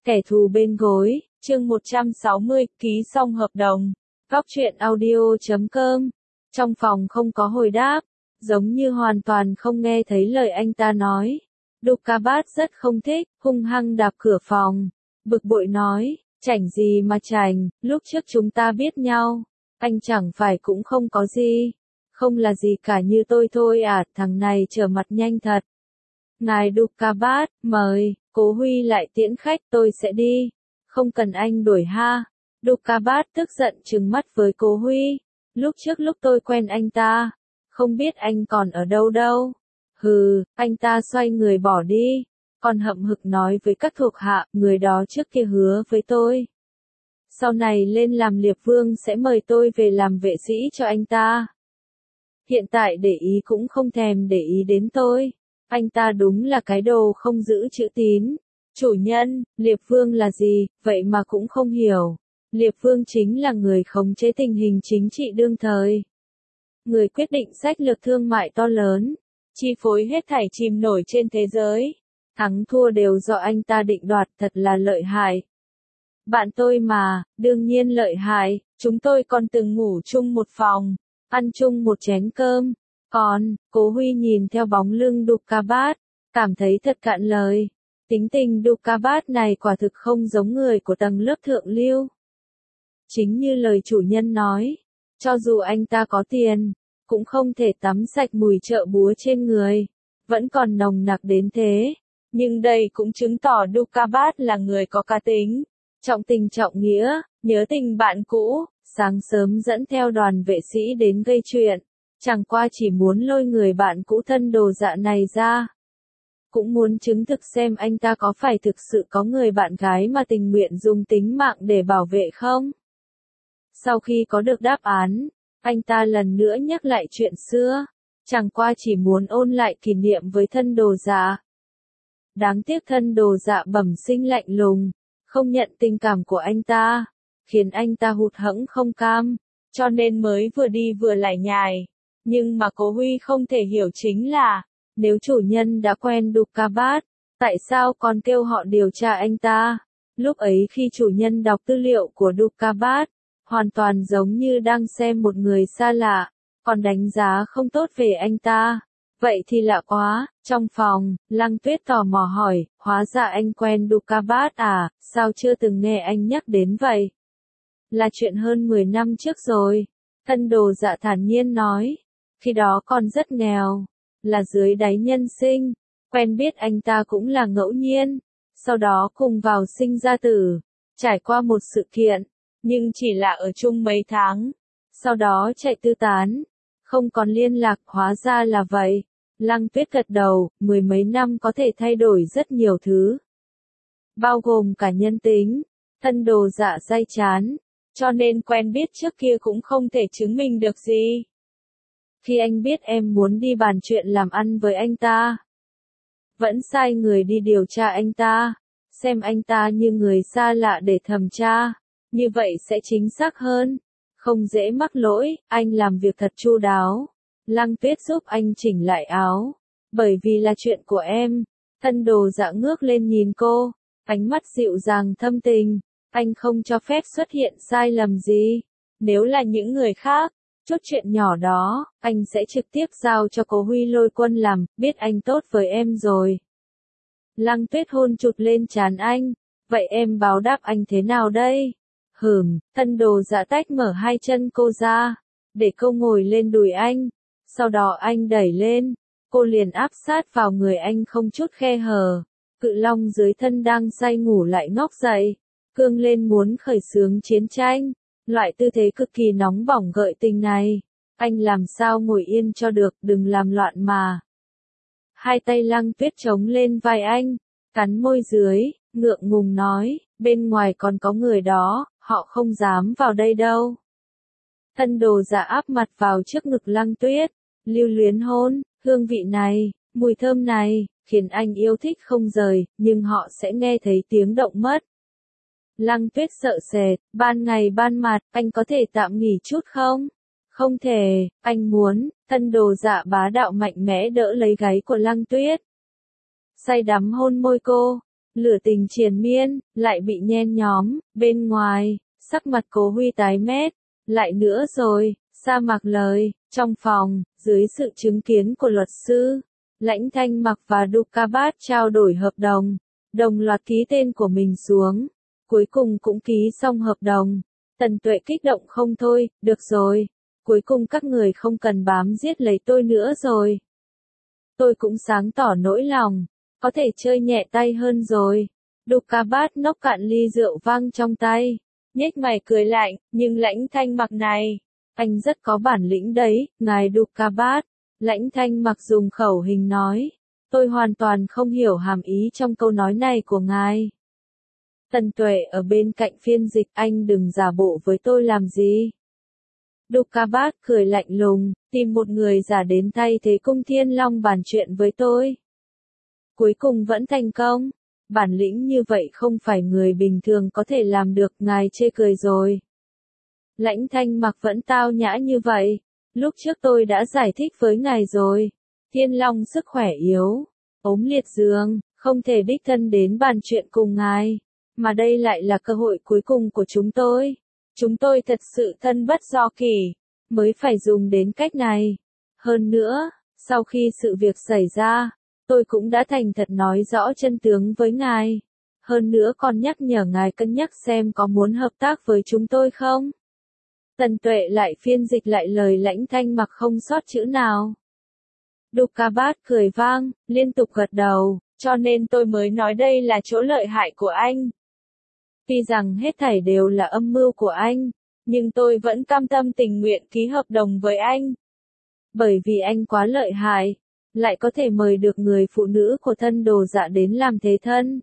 Kẻ thù bên gối, chương 160, ký xong hợp đồng. Góc truyện audio.com. Trong phòng không có hồi đáp, giống như hoàn toàn không nghe thấy lời anh ta nói. Dukabat rất không thích, hung hăng đạp cửa phòng. Bực bội nói, chảnh gì mà chảnh, lúc trước chúng ta biết nhau. Anh chẳng phải cũng không có gì. Không là gì cả như tôi thôi à, thằng này trở mặt nhanh thật. Ngài Dukabat, mời, Cố Huy lại tiễn khách, tôi sẽ đi. Không cần anh đuổi ha. Dukabat tức giận trừng mắt với Cố Huy. Lúc trước lúc tôi quen anh ta, không biết anh còn ở đâu đâu. Hừ, anh ta xoay người bỏ đi. Còn hậm hực nói với các thuộc hạ, người đó trước kia hứa với tôi. Sau này lên làm liệp vương sẽ mời tôi về làm vệ sĩ cho anh ta. Hiện tại để ý cũng không thèm để ý đến tôi. Anh ta đúng là cái đồ không giữ chữ tín. Chủ nhân, liệp vương là gì, vậy mà cũng không hiểu. Liệp vương chính là người khống chế tình hình chính trị đương thời. Người quyết định sách lược thương mại to lớn, chi phối hết thảy chìm nổi trên thế giới. Thắng thua đều do anh ta định đoạt, thật là lợi hại. Bạn tôi mà, đương nhiên lợi hại, chúng tôi còn từng ngủ chung một phòng, ăn chung một chén cơm. Còn, Cố Huy nhìn theo bóng lưng Dukabat, cảm thấy thật cạn lời. Tính tình Dukabat này quả thực không giống người của tầng lớp thượng lưu. Chính như lời chủ nhân nói, cho dù anh ta có tiền, cũng không thể tắm sạch mùi chợ búa trên người, vẫn còn nồng nặc đến thế. Nhưng đây cũng chứng tỏ Dukabat là người có cá tính, trọng tình trọng nghĩa, nhớ tình bạn cũ, sáng sớm dẫn theo đoàn vệ sĩ đến gây chuyện. Chẳng qua chỉ muốn lôi người bạn cũ thân đồ dạ này ra. Cũng muốn chứng thực xem anh ta có phải thực sự có người bạn gái mà tình nguyện dùng tính mạng để bảo vệ không. Sau khi có được đáp án, anh ta lần nữa nhắc lại chuyện xưa. Chẳng qua chỉ muốn ôn lại kỷ niệm với thân đồ dạ. Đáng tiếc thân đồ dạ bẩm sinh lạnh lùng, không nhận tình cảm của anh ta, khiến anh ta hụt hẫng không cam, cho nên mới vừa đi vừa lải nhải. Nhưng mà Cố Huy không thể hiểu chính là, nếu chủ nhân đã quen Dukabat, tại sao còn kêu họ điều tra anh ta? Lúc ấy khi chủ nhân đọc tư liệu của Dukabat, hoàn toàn giống như đang xem một người xa lạ, còn đánh giá không tốt về anh ta. Vậy thì lạ quá. Trong phòng, Lăng Tuyết tò mò hỏi, hóa ra anh quen Dukabat à, sao chưa từng nghe anh nhắc đến vậy? Là chuyện hơn 10 năm trước rồi. Thân đồ dạ thản nhiên nói. Khi đó còn rất nghèo, là dưới đáy nhân sinh, quen biết anh ta cũng là ngẫu nhiên, sau đó cùng vào sinh ra tử, trải qua một sự kiện, nhưng chỉ là ở chung mấy tháng, sau đó chạy tư tán, không còn liên lạc, hóa ra là vậy. Lăng Tuyết gật đầu, 10 mấy năm có thể thay đổi rất nhiều thứ, bao gồm cả nhân tính. Thân đồ dạ day chán, cho nên quen biết trước kia cũng không thể chứng minh được gì. Khi anh biết em muốn đi bàn chuyện làm ăn với anh ta, vẫn sai người đi điều tra anh ta, xem anh ta như người xa lạ để thẩm tra, như vậy sẽ chính xác hơn, không dễ mắc lỗi. Anh làm việc thật chu đáo. Lăng Tuyết giúp anh chỉnh lại áo, bởi vì là chuyện của em. Thân đồ dạ ngước lên nhìn cô, ánh mắt dịu dàng thâm tình. Anh không cho phép xuất hiện sai lầm gì. Nếu là những người khác, chút chuyện nhỏ đó, anh sẽ trực tiếp giao cho Cố Huy lôi quân làm, biết anh tốt với em rồi. Lăng Tuyết hôn chụt lên trán anh, vậy em báo đáp anh thế nào đây? Thân đồ dạ tách mở hai chân cô ra, để cô ngồi lên đùi anh, sau đó anh đẩy lên, cô liền áp sát vào người anh không chút khe hở. Cự long dưới thân đang say ngủ lại ngóc dậy, cương lên muốn khởi xướng chiến tranh. Loại tư thế cực kỳ nóng bỏng gợi tình này, anh làm sao ngồi yên cho được, đừng làm loạn mà. Hai tay Lăng Tuyết chống lên vai anh, cắn môi dưới, ngượng ngùng nói, bên ngoài còn có người đó, họ không dám vào đây đâu. Thân đồ dạ áp mặt vào trước ngực Lăng Tuyết, lưu luyến hôn, hương vị này, mùi thơm này, khiến anh yêu thích không rời, nhưng họ sẽ nghe thấy tiếng động mất. Lăng Tuyết sợ sệt, ban ngày ban mặt, anh có thể tạm nghỉ chút không? Không thể, anh muốn. Thân đồ dạ bá đạo mạnh mẽ đỡ lấy gáy của Lăng Tuyết. Say đắm hôn môi cô, Lửa tình triền miên, lại bị nhen nhóm, bên ngoài, sắc mặt Cố Huy tái mét. Lại nữa rồi, Sa Mạc lời, trong phòng, dưới sự chứng kiến của luật sư, Lãnh Thanh Mặc và Dukabat trao đổi hợp đồng, đồng loạt ký tên của mình xuống. Cuối cùng cũng ký xong hợp đồng. Tần Tuệ kích động không thôi, được rồi. Cuối cùng các người không cần bám giết lấy tôi nữa rồi. Tôi cũng sáng tỏ nỗi lòng, có thể chơi nhẹ tay hơn rồi. Dukabat nốc cạn ly rượu vang trong tay, nhếch mày cười lạnh, nhưng Lãnh Thanh Mặc này, anh rất có bản lĩnh đấy, ngài Dukabat. Lãnh Thanh Mặc dùng khẩu hình nói, tôi hoàn toàn không hiểu hàm ý trong câu nói này của ngài. Tần Tuệ ở bên cạnh phiên dịch, anh đừng giả bộ với tôi làm gì. Dukabat cười lạnh lùng, tìm một người giả đến thay thế Cung Thiên Long bàn chuyện với tôi. Cuối cùng vẫn thành công. Bản lĩnh như vậy không phải người bình thường có thể làm được, ngài chê cười rồi. Lãnh Thanh Mặc vẫn tao nhã như vậy. Lúc trước tôi đã giải thích với ngài rồi. Thiên Long sức khỏe yếu, ốm liệt giường, không thể đích thân đến bàn chuyện cùng ngài. Mà đây lại là cơ hội cuối cùng của chúng tôi. Chúng tôi thật sự thân bất do kỷ, mới phải dùng đến cách này. Hơn nữa, sau khi sự việc xảy ra, tôi cũng đã thành thật nói rõ chân tướng với ngài. Hơn nữa còn nhắc nhở ngài cân nhắc xem có muốn hợp tác với chúng tôi không. Tần Tuệ lại phiên dịch lại lời Lãnh Thanh Mặc không sót chữ nào. Dukabat cười vang, liên tục gật đầu, cho nên tôi mới nói đây là chỗ lợi hại của anh. Tuy rằng hết thảy đều là âm mưu của anh, nhưng tôi vẫn cam tâm tình nguyện ký hợp đồng với anh. Bởi vì anh quá lợi hại, lại có thể mời được người phụ nữ của thân đồ dạ đến làm thế thân.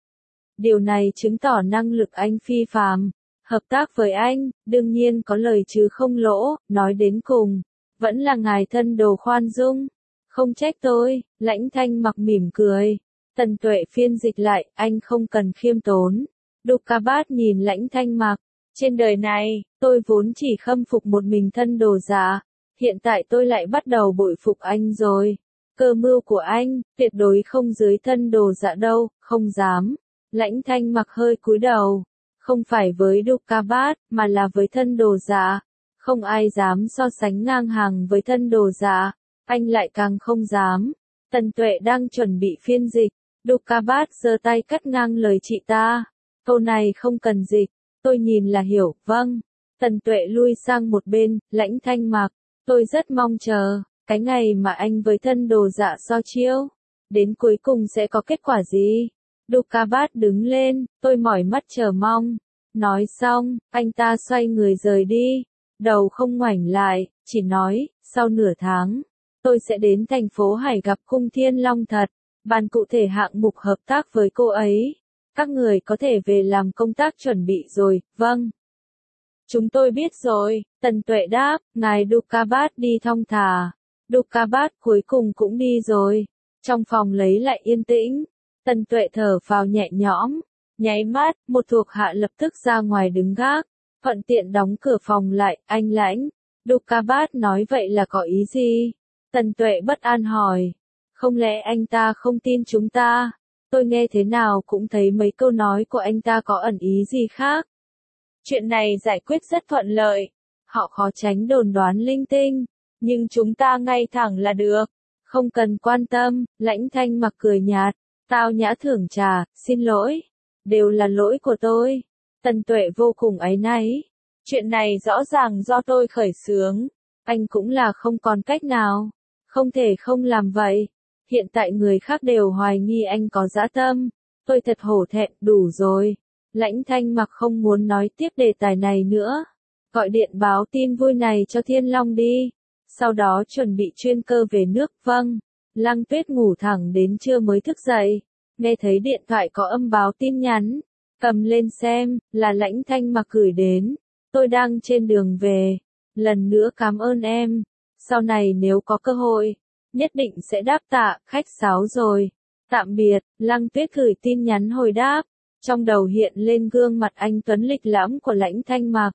Điều này chứng tỏ năng lực anh phi phàm. Hợp tác với anh, đương nhiên có lời chứ không lỗ, nói đến cùng, vẫn là ngài thân đồ khoan dung. Không trách tôi, Lãnh Thanh Mặc mỉm cười. Tần Tuệ phiên dịch lại, anh không cần khiêm tốn. Dukabat nhìn Lãnh Thanh Mặc, trên đời này, tôi vốn chỉ khâm phục một mình thân đồ dạ, hiện tại tôi lại bắt đầu bội phục anh rồi. Cơ mưu của anh, tuyệt đối không dưới thân đồ dạ đâu, không dám. Lãnh Thanh Mặc hơi cúi đầu, không phải với Dukabat, mà là với thân đồ dạ. Không ai dám so sánh ngang hàng với thân đồ dạ, anh lại càng không dám. Tần Tuệ đang chuẩn bị phiên dịch, Dukabat giơ tay cắt ngang lời chị ta. Câu này không cần dịch, tôi nhìn là hiểu, vâng. Tần Tuệ lui sang một bên, Lãnh Thanh Mặc, tôi rất mong chờ, cái ngày mà anh với thân đồ dạ so chiêu. Đến cuối cùng sẽ có kết quả gì? Dukabat đứng lên, tôi mỏi mắt chờ mong. Nói xong, anh ta xoay người rời đi, đầu không ngoảnh lại, chỉ nói, sau nửa tháng, tôi sẽ đến thành phố Hải gặp Cung Thiên Long thật, bàn cụ thể hạng mục hợp tác với cô ấy. Các người có thể về làm công tác chuẩn bị rồi, vâng. Chúng tôi biết rồi, Tần Tuệ đáp, ngài Dukabat đi thong thả. Dukabat cuối cùng cũng đi rồi. Trong phòng lấy lại yên tĩnh, Tần Tuệ thở phào nhẹ nhõm. Nháy mắt, một thuộc hạ lập tức ra ngoài đứng gác, thuận tiện đóng cửa phòng lại, anh Lãnh. Dukabat nói vậy là có ý gì? Tần Tuệ bất an hỏi. Không lẽ anh ta không tin chúng ta? Tôi nghe thế nào cũng thấy mấy câu nói của anh ta có ẩn ý gì khác. Chuyện này giải quyết rất thuận lợi. Họ khó tránh đồn đoán linh tinh. Nhưng chúng ta ngay thẳng là được. Không cần quan tâm, Lãnh Thanh Mặc cười nhạt. Tao nhã thưởng trà, xin lỗi. Đều là lỗi của tôi. Tần Tuệ vô cùng áy náy. Chuyện này rõ ràng do tôi khởi xướng. Anh cũng là không còn cách nào. Không thể không làm vậy. Hiện tại người khác đều hoài nghi anh có dã tâm. Tôi thật hổ thẹn, đủ rồi. Lãnh Thanh Mặc không muốn nói tiếp đề tài này nữa. Gọi điện báo tin vui này cho Thiên Long đi. Sau đó chuẩn bị chuyên cơ về nước, vâng. Lăng Tuyết ngủ thẳng đến trưa mới thức dậy. Nghe thấy điện thoại có âm báo tin nhắn. Cầm lên xem, là Lãnh Thanh Mặc gửi đến. Tôi đang trên đường về. Lần nữa cảm ơn em. Sau này nếu có cơ hội, nhất định sẽ đáp tạ, khách sáo rồi. Tạm biệt, Lăng Tuyết gửi tin nhắn hồi đáp. Trong đầu hiện lên gương mặt anh tuấn lịch lãm của Lãnh Thanh Mặc.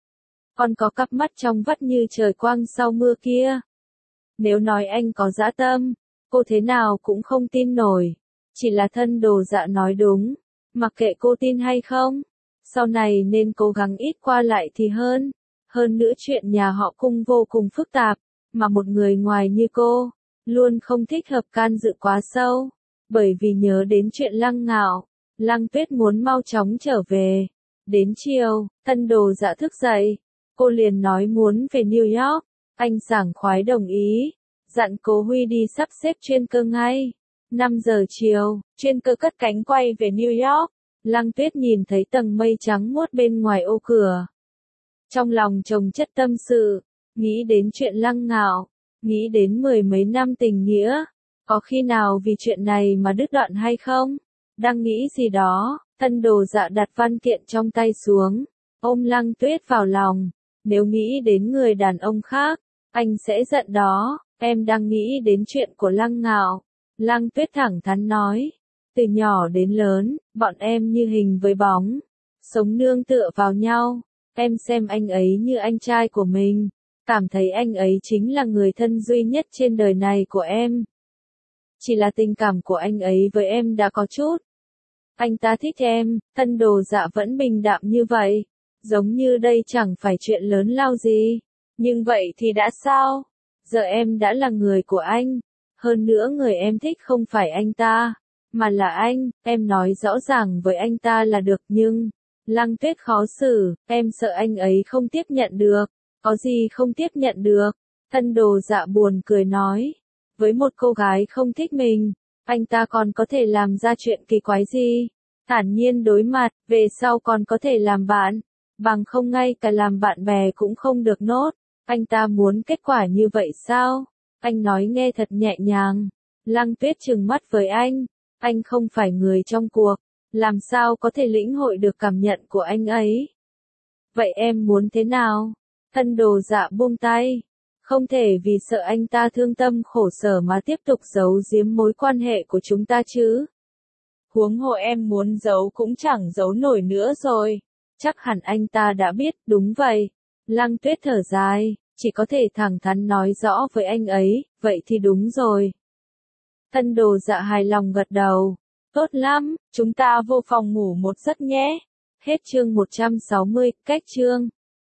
Còn có cặp mắt trong vắt như trời quang sau mưa kia. Nếu nói anh có dã tâm, cô thế nào cũng không tin nổi. Chỉ là thân đồ dạ nói đúng, mặc kệ cô tin hay không, sau này nên cố gắng ít qua lại thì hơn. Hơn nữa chuyện nhà họ Cung vô cùng phức tạp, mà một người ngoài như cô, luôn không thích hợp can dự quá sâu. Bởi vì nhớ đến chuyện Lăng Ngạo, Lăng Tuyết muốn mau chóng trở về. Đến chiều, thân đồ dạ thức dậy, cô liền nói muốn về New York. Anh sảng khoái đồng ý, dặn cố Huy đi sắp xếp chuyên cơ ngay. 5 giờ chiều, chuyên cơ cất cánh quay về New York. Lăng Tuyết nhìn thấy tầng mây trắng muốt bên ngoài ô cửa. Trong lòng chồng chất tâm sự, nghĩ đến chuyện Lăng Ngạo, nghĩ đến 10 mấy năm tình nghĩa. Có khi nào vì chuyện này mà đứt đoạn hay không? Đang nghĩ gì đó, thân đồ dạ đặt văn kiện trong tay xuống, ôm Lăng Tuyết vào lòng. Nếu nghĩ đến người đàn ông khác, anh sẽ giận đó. Em đang nghĩ đến chuyện của Lăng Ngạo. Lăng Tuyết thẳng thắn nói. Từ nhỏ đến lớn, bọn em như hình với bóng, sống nương tựa vào nhau. Em xem anh ấy như anh trai của mình, cảm thấy anh ấy chính là người thân duy nhất trên đời này của em. Chỉ là tình cảm của anh ấy với em đã có chút. Anh ta thích em, thân đồ dạ vẫn bình đạm như vậy. Giống như đây chẳng phải chuyện lớn lao gì. Nhưng vậy thì đã sao? Giờ em đã là người của anh. Hơn nữa người em thích không phải anh ta, mà là anh. Em nói rõ ràng với anh ta là được nhưng... Lăng Tuyết khó xử, em sợ anh ấy không tiếp nhận được. Có gì không tiếp nhận được? Thân đồ dạ buồn cười nói. Với một cô gái không thích mình, anh ta còn có thể làm ra chuyện kỳ quái gì? Thản nhiên đối mặt, về sau còn có thể làm bạn. Bằng không ngay cả làm bạn bè cũng không được nốt. Anh ta muốn kết quả như vậy sao? Anh nói nghe thật nhẹ nhàng. Lăng Tuyết trừng mắt với anh không phải người trong cuộc. Làm sao có thể lĩnh hội được cảm nhận của anh ấy? Vậy em muốn thế nào? Thân đồ dạ buông tay. Không thể vì sợ anh ta thương tâm khổ sở mà tiếp tục giấu giếm mối quan hệ của chúng ta chứ. Huống hồ em muốn giấu cũng chẳng giấu nổi nữa rồi. Chắc hẳn anh ta đã biết, đúng vậy. Lăng Tuyết thở dài, chỉ có thể thẳng thắn nói rõ với anh ấy, vậy thì đúng rồi. Thân đồ dạ hài lòng gật đầu. Tốt lắm, chúng ta vô phòng ngủ một giấc nhé. Hết chương 160, cách chương.